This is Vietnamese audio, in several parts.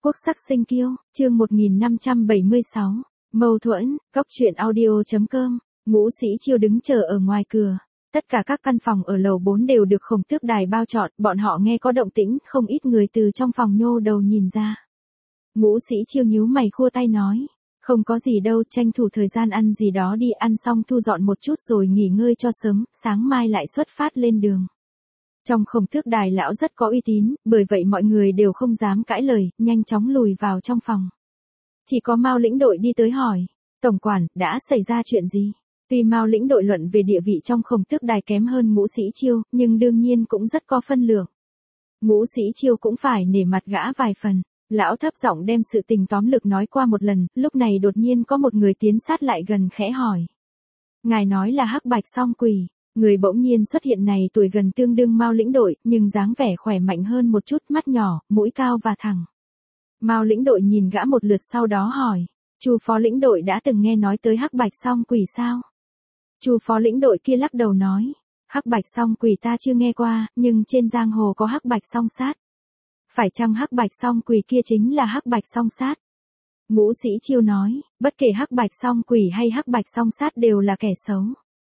Quốc sắc sinh kiêu, chương 1576, mâu thuẫn, góc truyện audio.com, Ngũ Sĩ Chiêu đứng chờ ở ngoài cửa. Tất cả các căn phòng ở lầu 4 đều được Khổng Tước Đài bao trọn, bọn họ nghe có động tĩnh, không ít người từ trong phòng nhô đầu nhìn ra. Ngũ Sĩ Chiêu nhíu mày khua tay nói, không có gì đâu, tranh thủ thời gian ăn gì đó đi, ăn xong thu dọn một chút rồi nghỉ ngơi cho sớm, sáng mai lại xuất phát lên đường. Trong Khổng Tước Đài lão rất có uy tín, bởi vậy mọi người đều không dám cãi lời, nhanh chóng lùi vào trong phòng. Chỉ có Mao lĩnh đội đi tới hỏi, tổng quản, đã xảy ra chuyện gì? Tuy Mao lĩnh đội luận về địa vị trong Khổng Tước Đài kém hơn Ngũ Sĩ Chiêu, nhưng đương nhiên cũng rất có phân lượng. Ngũ Sĩ Chiêu cũng phải nể mặt gã vài phần. Lão thấp giọng đem sự tình tóm lược nói qua một lần, lúc này đột nhiên có một người tiến sát lại gần khẽ hỏi. Ngài nói là Hắc Bạch Song Quỷ. Người bỗng nhiên xuất hiện này tuổi gần tương đương Mao lĩnh đội, nhưng dáng vẻ khỏe mạnh hơn một chút, mắt nhỏ, mũi cao và thẳng. Mao lĩnh đội nhìn gã một lượt sau đó hỏi, Chu phó lĩnh đội đã từng nghe nói tới Hắc Bạch Song Quỷ sao? Chu phó lĩnh đội kia lắc đầu nói, Hắc Bạch Song Quỷ ta chưa nghe qua, nhưng trên giang hồ có Hắc Bạch Song Sát. Phải chăng Hắc Bạch Song Quỷ kia chính là Hắc Bạch Song Sát? Ngũ Sĩ Chiêu nói, bất kể Hắc Bạch Song Quỷ hay Hắc Bạch Song Sát đều là kẻ xấu.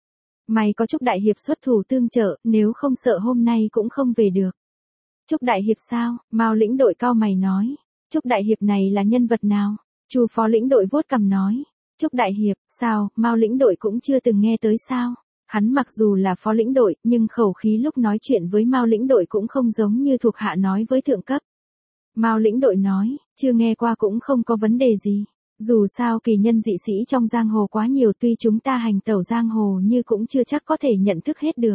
May có Trúc Đại Hiệp xuất thủ tương trợ, nếu không sợ hôm nay cũng không về được. Trúc Đại Hiệp sao? Mao lĩnh đội cao mày nói. Trúc Đại Hiệp này là nhân vật nào? Chu phó lĩnh đội vuốt cằm nói. Trúc Đại Hiệp, sao, Mao lĩnh đội cũng chưa từng nghe tới sao? Hắn mặc dù là phó lĩnh đội, nhưng khẩu khí lúc nói chuyện với Mao lĩnh đội cũng không giống như thuộc hạ nói với thượng cấp. Mao lĩnh đội nói, chưa nghe qua cũng không có vấn đề gì. Dù sao kỳ nhân dị sĩ trong giang hồ quá nhiều, tuy chúng ta hành tẩu giang hồ như cũng chưa chắc có thể nhận thức hết được.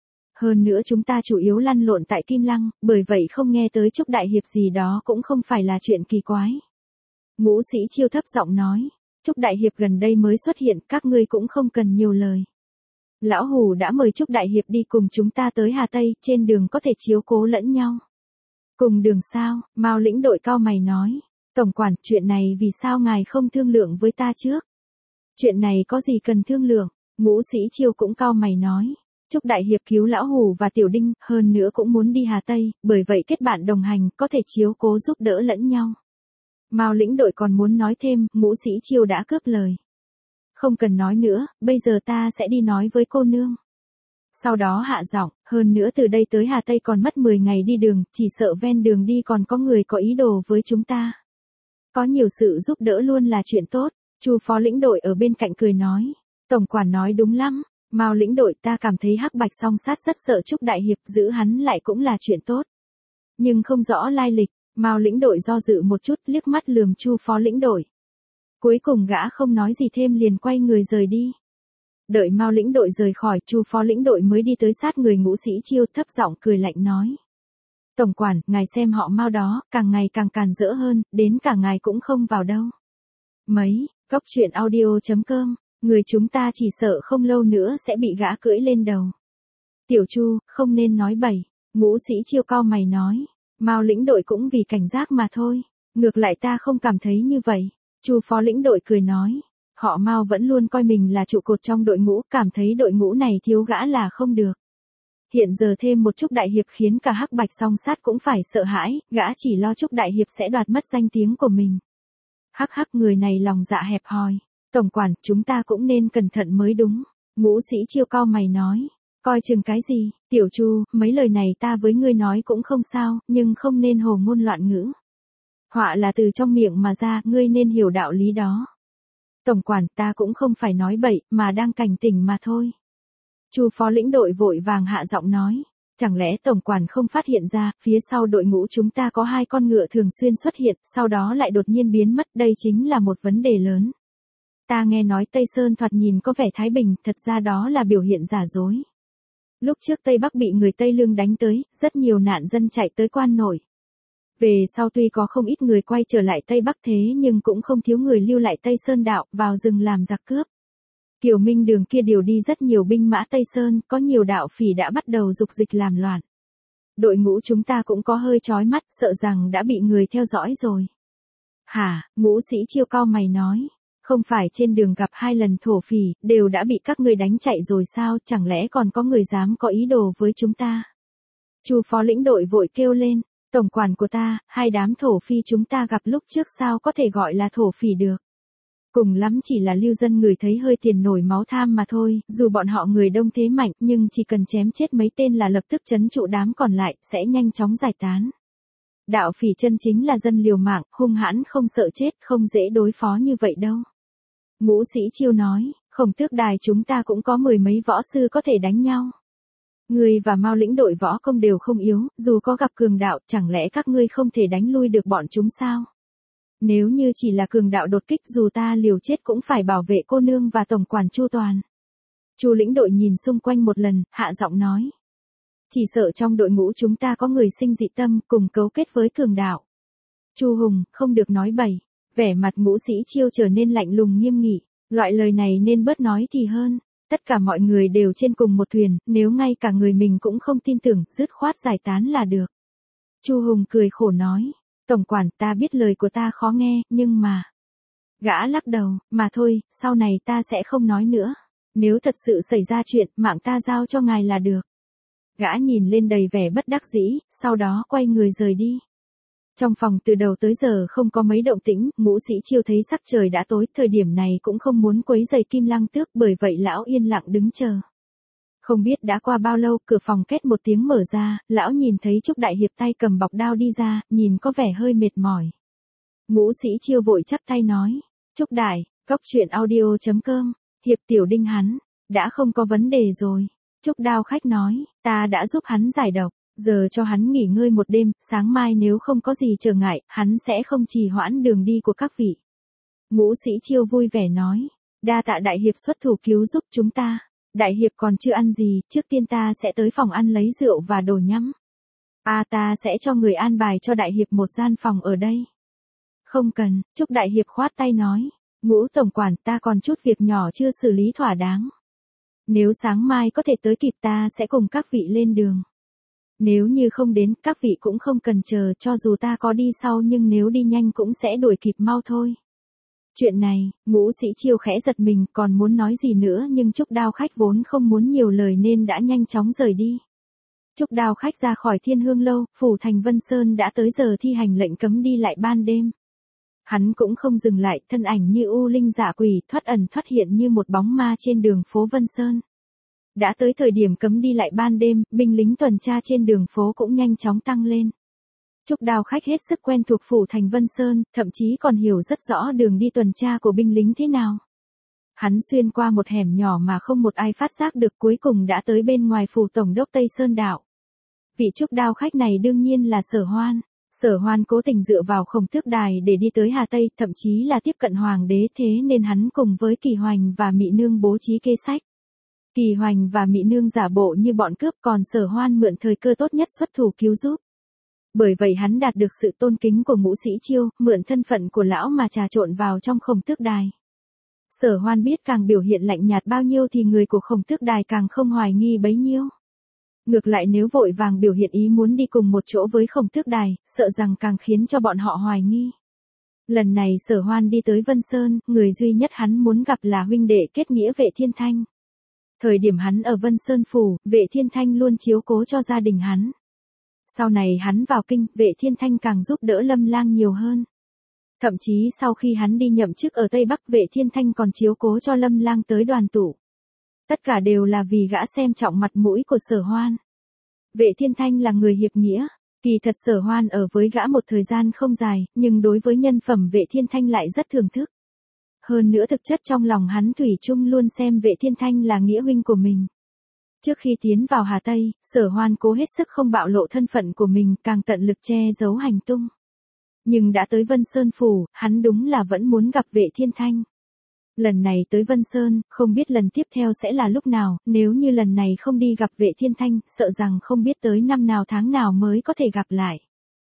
Hơn nữa chúng ta chủ yếu lăn lộn tại Kim Lăng, bởi vậy không nghe tới Trúc Đại Hiệp gì đó cũng không phải là chuyện kỳ quái. Ngũ Sĩ Chiêu thấp giọng nói, Trúc Đại Hiệp gần đây mới xuất hiện, các ngươi cũng không cần nhiều lời. Lão Hủ đã mời Trúc Đại Hiệp đi cùng chúng ta tới Hà Tây, trên đường có thể chiếu cố lẫn nhau. Cùng đường sao? Mao lĩnh đội cao mày nói. Tổng quản, chuyện này vì sao ngài không thương lượng với ta trước? Chuyện này có gì cần thương lượng? Ngũ Sĩ Chiêu cũng cao mày nói. Trúc Đại Hiệp cứu Lão Hủ và Tiểu Đinh, hơn nữa cũng muốn đi Hà Tây, bởi vậy kết bạn đồng hành, có thể chiếu cố giúp đỡ lẫn nhau. Mao lĩnh đội còn muốn nói thêm, Ngũ Sĩ Chiêu đã cướp lời. Không cần nói nữa, bây giờ ta sẽ đi nói với cô nương. Sau đó hạ giọng, hơn nữa từ đây tới Hà Tây còn mất 10 ngày đi đường, chỉ sợ ven đường đi còn có người có ý đồ với chúng ta. Có nhiều sự giúp đỡ luôn là chuyện tốt. Chu phó lĩnh đội ở bên cạnh cười nói, tổng quản nói đúng lắm. Mao lĩnh đội, ta cảm thấy Hắc Bạch Song Sát rất sợ Trúc Đại Hiệp, giữ hắn lại cũng là chuyện tốt. Nhưng không rõ lai lịch. Mao lĩnh đội do dự một chút, liếc mắt lườm Chu phó lĩnh đội. Cuối cùng gã không nói gì thêm liền quay người rời đi. Đợi Mao lĩnh đội rời khỏi, Chu phó lĩnh đội mới đi tới sát người Ngũ Sĩ Chiêu, thấp giọng cười lạnh nói. Tổng quản, ngài xem họ Mao đó, càng ngày càng càn rỡ hơn, đến cả ngài cũng không vào đâu. Mấy, góc truyện audio.com, người chúng ta chỉ sợ không lâu nữa sẽ bị gã cưỡi lên đầu. Tiểu Chu, không nên nói bậy. Ngũ Sĩ Chiêu cao mày nói. Mao lĩnh đội cũng vì cảnh giác mà thôi. Ngược lại ta không cảm thấy như vậy. Chu phó lĩnh đội cười nói. Họ Mao vẫn luôn coi mình là trụ cột trong đội ngũ, cảm thấy đội ngũ này thiếu gã là không được. Hiện giờ thêm một Trúc Đại Hiệp khiến cả Hắc Bạch Song Sát cũng phải sợ hãi, gã chỉ lo Trúc Đại Hiệp sẽ đoạt mất danh tiếng của mình. Hắc hắc, người này lòng dạ hẹp hòi. Tổng quản, chúng ta cũng nên cẩn thận mới đúng. Ngũ Sĩ Chiêu cao mày nói. Coi chừng cái gì? Tiểu Chu, mấy lời này ta với ngươi nói cũng không sao, nhưng không nên hồ ngôn loạn ngữ. Họa là từ trong miệng mà ra, ngươi nên hiểu đạo lý đó. Tổng quản, ta cũng không phải nói bậy, mà đang cảnh tỉnh mà thôi. Chu phó lĩnh đội vội vàng hạ giọng nói, chẳng lẽ tổng quản không phát hiện ra, phía sau đội ngũ chúng ta có 2 con ngựa thường xuyên xuất hiện, sau đó lại đột nhiên biến mất, đây chính là một vấn đề lớn. Ta nghe nói Tây Sơn thoạt nhìn có vẻ thái bình, thật ra đó là biểu hiện giả dối. Lúc trước Tây Bắc bị người Tây Lương đánh tới, rất nhiều nạn dân chạy tới Quan Nội. Về sau tuy có không ít người quay trở lại Tây Bắc thế nhưng cũng không thiếu người lưu lại Tây Sơn đạo, vào rừng làm giặc cướp. Kiều Minh Đường kia điều đi rất nhiều binh mã Tây Sơn, có nhiều đạo phỉ đã bắt đầu dục dịch làm loạn. Đội ngũ chúng ta cũng có hơi chói mắt, sợ rằng đã bị người theo dõi rồi. Hả? Ngũ Sĩ Chiêu cao mày nói. Không phải trên đường gặp 2 lần thổ phỉ, đều đã bị các ngươi đánh chạy rồi sao, chẳng lẽ còn có người dám có ý đồ với chúng ta? Chu phó lĩnh đội vội kêu lên. Tổng quản của ta, hai đám thổ phi chúng ta gặp lúc trước sao có thể gọi là thổ phỉ được. Cùng lắm chỉ là lưu dân người thấy hơi tiền nổi máu tham mà thôi, dù bọn họ người đông thế mạnh nhưng chỉ cần chém chết mấy tên là lập tức trấn trụ đám còn lại, sẽ nhanh chóng giải tán. Đạo phỉ chân chính là dân liều mạng, hung hãn không sợ chết, không dễ đối phó như vậy đâu. Ngũ Sĩ Chiêu nói, Khổng Tước Đài chúng ta cũng có 10 mấy võ sư có thể đánh nhau. Ngươi và Mao lĩnh đội võ công đều không yếu, dù có gặp cường đạo, chẳng lẽ các ngươi không thể đánh lui được bọn chúng sao? Nếu như chỉ là cường đạo đột kích dù ta liều chết cũng phải bảo vệ cô nương và tổng quản Chu Toàn. Chu lĩnh đội nhìn xung quanh một lần, hạ giọng nói. Chỉ sợ trong đội ngũ chúng ta có người sinh dị tâm cùng cấu kết với cường đạo. Chu Hùng, không được nói bậy. Vẻ mặt Ngũ Sĩ Chiêu trở nên lạnh lùng nghiêm nghị. Loại lời này nên bớt nói thì hơn. Tất cả mọi người đều trên cùng một thuyền, nếu ngay cả người mình cũng không tin tưởng, dứt khoát giải tán là được. Chu Hùng cười khổ nói. Tổng quản, ta biết lời của ta khó nghe, nhưng mà... Gã lắc đầu, mà thôi, sau này ta sẽ không nói nữa. Nếu thật sự xảy ra chuyện, mạng ta giao cho ngài là được. Gã nhìn lên đầy vẻ bất đắc dĩ, sau đó quay người rời đi. Trong phòng từ đầu tới giờ không có mấy động tĩnh, Ngũ Sĩ Chiêu thấy sắc trời đã tối, thời điểm này cũng không muốn quấy rầy Kim Lăng Tước, bởi vậy lão yên lặng đứng chờ. Không biết đã qua bao lâu, cửa phòng két một tiếng mở ra, lão nhìn thấy Trúc Đại Hiệp tay cầm bọc đao đi ra, nhìn có vẻ hơi mệt mỏi. Ngũ Sĩ Chiêu vội chắp tay nói, Trúc Đại, cóc truyện audio.com, Hiệp Tiểu Đinh hắn, đã không có vấn đề rồi. Trúc Đao Khách nói, ta đã giúp hắn giải độc, giờ cho hắn nghỉ ngơi một đêm, sáng mai nếu không có gì trở ngại, hắn sẽ không trì hoãn đường đi của các vị. Ngũ Sĩ Chiêu vui vẻ nói, đa tạ Đại Hiệp xuất thủ cứu giúp chúng ta. Đại Hiệp còn chưa ăn gì, trước tiên ta sẽ tới phòng ăn lấy rượu và đồ nhắm. Ta sẽ cho người an bài cho Đại Hiệp một gian phòng ở đây. Không cần, Trúc Đại Hiệp khoát tay nói, Ngũ tổng quản ta còn chút việc nhỏ chưa xử lý thỏa đáng. Nếu sáng mai có thể tới kịp ta sẽ cùng các vị lên đường. Nếu như không đến, các vị cũng không cần chờ, cho dù ta có đi sau nhưng nếu đi nhanh cũng sẽ đuổi kịp mau thôi. Chuyện này, Ngũ Sĩ Chiêu khẽ giật mình, còn muốn nói gì nữa nhưng Trúc Đao Khách vốn không muốn nhiều lời nên đã nhanh chóng rời đi. Trúc Đao Khách ra khỏi Thiên Hương Lâu, phủ thành Vân Sơn đã tới giờ thi hành lệnh cấm đi lại ban đêm. Hắn cũng không dừng lại, thân ảnh như u linh giả quỷ, thoát ẩn thoát hiện như một bóng ma trên đường phố Vân Sơn. Đã tới thời điểm cấm đi lại ban đêm, binh lính tuần tra trên đường phố cũng nhanh chóng tăng lên. Trúc Đao Khách hết sức quen thuộc phủ thành Vân Sơn, thậm chí còn hiểu rất rõ đường đi tuần tra của binh lính thế nào. Hắn xuyên qua một hẻm nhỏ mà không một ai phát giác được, cuối cùng đã tới bên ngoài phủ tổng đốc Tây Sơn Đạo. Vị Trúc Đao Khách này đương nhiên là Sở Hoan. Sở Hoan cố tình dựa vào Khổng Tước Đài để đi tới Hà Tây, thậm chí là tiếp cận hoàng đế, thế nên hắn cùng với Kỳ Hoành và Mị Nương bố trí kế sách. Kỳ Hoành và Mị Nương giả bộ như bọn cướp, còn Sở Hoan mượn thời cơ tốt nhất xuất thủ cứu giúp. Bởi vậy hắn đạt được sự tôn kính của Ngũ Sĩ Chiêu, mượn thân phận của lão mà trà trộn vào trong Khổng Tước Đài. Sở Hoan biết càng biểu hiện lạnh nhạt bao nhiêu thì người của Khổng Tước Đài càng không hoài nghi bấy nhiêu. Ngược lại nếu vội vàng biểu hiện ý muốn đi cùng một chỗ với Khổng Tước Đài, sợ rằng càng khiến cho bọn họ hoài nghi. Lần này Sở Hoan đi tới Vân Sơn, người duy nhất hắn muốn gặp là huynh đệ kết nghĩa Vệ Thiên Thanh. Thời điểm hắn ở Vân Sơn Phủ, Vệ Thiên Thanh luôn chiếu cố cho gia đình hắn. Sau này hắn vào kinh, Vệ Thiên Thanh càng giúp đỡ Lâm Lang nhiều hơn. Thậm chí sau khi hắn đi nhậm chức ở Tây Bắc, Vệ Thiên Thanh còn chiếu cố cho Lâm Lang tới đoàn tụ. Tất cả đều là vì gã xem trọng mặt mũi của Sở Hoan. Vệ Thiên Thanh là người hiệp nghĩa, kỳ thật Sở Hoan ở với gã một thời gian không dài, nhưng đối với nhân phẩm Vệ Thiên Thanh lại rất thưởng thức. Hơn nữa thực chất trong lòng hắn thủy chung luôn xem Vệ Thiên Thanh là nghĩa huynh của mình. Trước khi tiến vào Hà Tây, Sở Hoan cố hết sức không bạo lộ thân phận của mình, càng tận lực che giấu hành tung. Nhưng đã tới Vân Sơn Phủ, hắn đúng là vẫn muốn gặp Vệ Thiên Thanh. Lần này tới Vân Sơn, không biết lần tiếp theo sẽ là lúc nào, nếu như lần này không đi gặp Vệ Thiên Thanh, sợ rằng không biết tới năm nào tháng nào mới có thể gặp lại.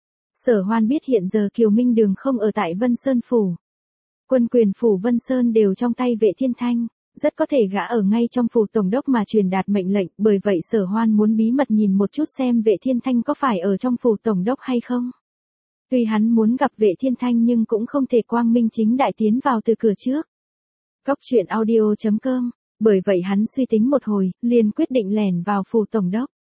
Sở Hoan biết hiện giờ Kiều Minh Đường không ở tại Vân Sơn Phủ. Quân quyền phủ Vân Sơn đều trong tay Vệ Thiên Thanh, rất có thể gã ở ngay trong phủ tổng đốc mà truyền đạt mệnh lệnh, bởi vậy Sở Hoan muốn bí mật nhìn một chút xem Vệ Thiên Thanh có phải ở trong phủ tổng đốc hay không. Tuy hắn muốn gặp Vệ Thiên Thanh nhưng cũng không thể quang minh chính đại tiến vào từ cửa trước. Cóc truyện audio.com, bởi vậy hắn suy tính một hồi, liền quyết định lẻn vào phủ tổng đốc.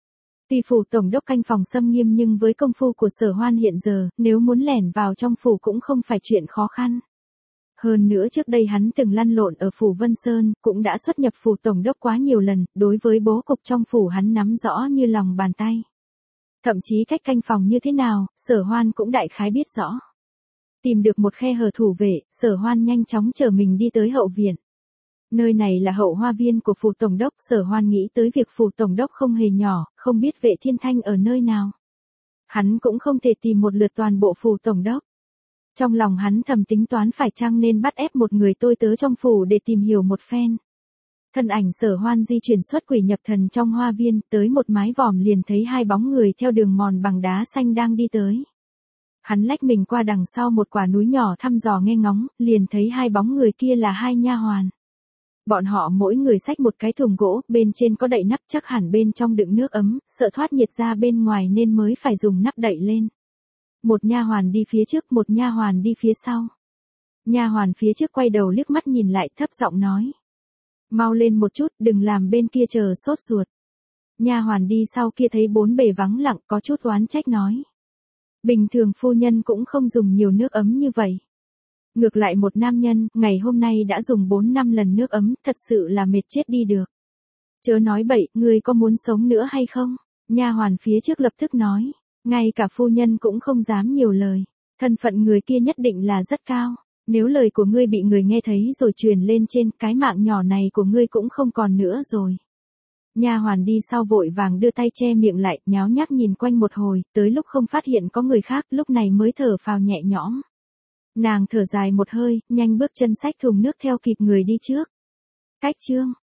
Tuy phủ tổng đốc canh phòng xâm nghiêm nhưng với công phu của Sở Hoan hiện giờ, nếu muốn lẻn vào trong phủ cũng không phải chuyện khó khăn. Hơn nữa trước đây hắn từng lăn lộn ở phủ Vân Sơn, cũng đã xuất nhập phủ tổng đốc quá nhiều lần, đối với bố cục trong phủ hắn nắm rõ như lòng bàn tay. Thậm chí cách canh phòng như thế nào, Sở Hoan cũng đại khái biết rõ. Tìm được một khe hở thủ vệ, Sở Hoan nhanh chóng chở mình đi tới hậu viện. Nơi này là hậu hoa viên của phủ tổng đốc, Sở Hoan nghĩ tới việc phủ tổng đốc không hề nhỏ, không biết Vệ Thiên Thanh ở nơi nào. Hắn cũng không thể tìm một lượt toàn bộ phủ tổng đốc. Trong lòng hắn thầm tính toán phải chăng nên bắt ép một người tôi tớ trong phủ để tìm hiểu một phen. Thân ảnh Sở Hoan di chuyển xuất quỷ nhập thần trong hoa viên, tới một mái vòm liền thấy hai bóng người theo đường mòn bằng đá xanh đang đi tới. Hắn lách mình qua đằng sau một quả núi nhỏ thăm dò nghe ngóng, liền thấy hai bóng người kia là hai nha hoàn. Bọn họ mỗi người xách một cái thùng gỗ, bên trên có đậy nắp, chắc hẳn bên trong đựng nước ấm, sợ thoát nhiệt ra bên ngoài nên mới phải dùng nắp đậy lên. Một nha hoàn đi phía trước, một nha hoàn đi phía sau. Nha hoàn phía trước quay đầu liếc mắt nhìn lại, thấp giọng nói: "Mau lên một chút, đừng làm bên kia chờ sốt ruột." Nha hoàn đi sau kia thấy bốn bề vắng lặng, có chút oán trách nói: "Bình thường phu nhân cũng không dùng nhiều nước ấm như vậy. Ngược lại một nam nhân, ngày hôm nay đã dùng 4-5 lần nước ấm, thật sự là mệt chết đi được." "Chớ nói bậy, ngươi có muốn sống nữa hay không?" Nha hoàn phía trước lập tức nói. "Ngay cả phu nhân cũng không dám nhiều lời. Thân phận người kia nhất định là rất cao. Nếu lời của ngươi bị người nghe thấy rồi truyền lên trên, cái mạng nhỏ này của ngươi cũng không còn nữa rồi." Nha hoàn đi sau vội vàng đưa tay che miệng lại, nháo nhác nhìn quanh một hồi, tới lúc không phát hiện có người khác, lúc này mới thở phào nhẹ nhõm. Nàng thở dài một hơi, nhanh bước chân xách thùng nước theo kịp người đi trước. Cách chương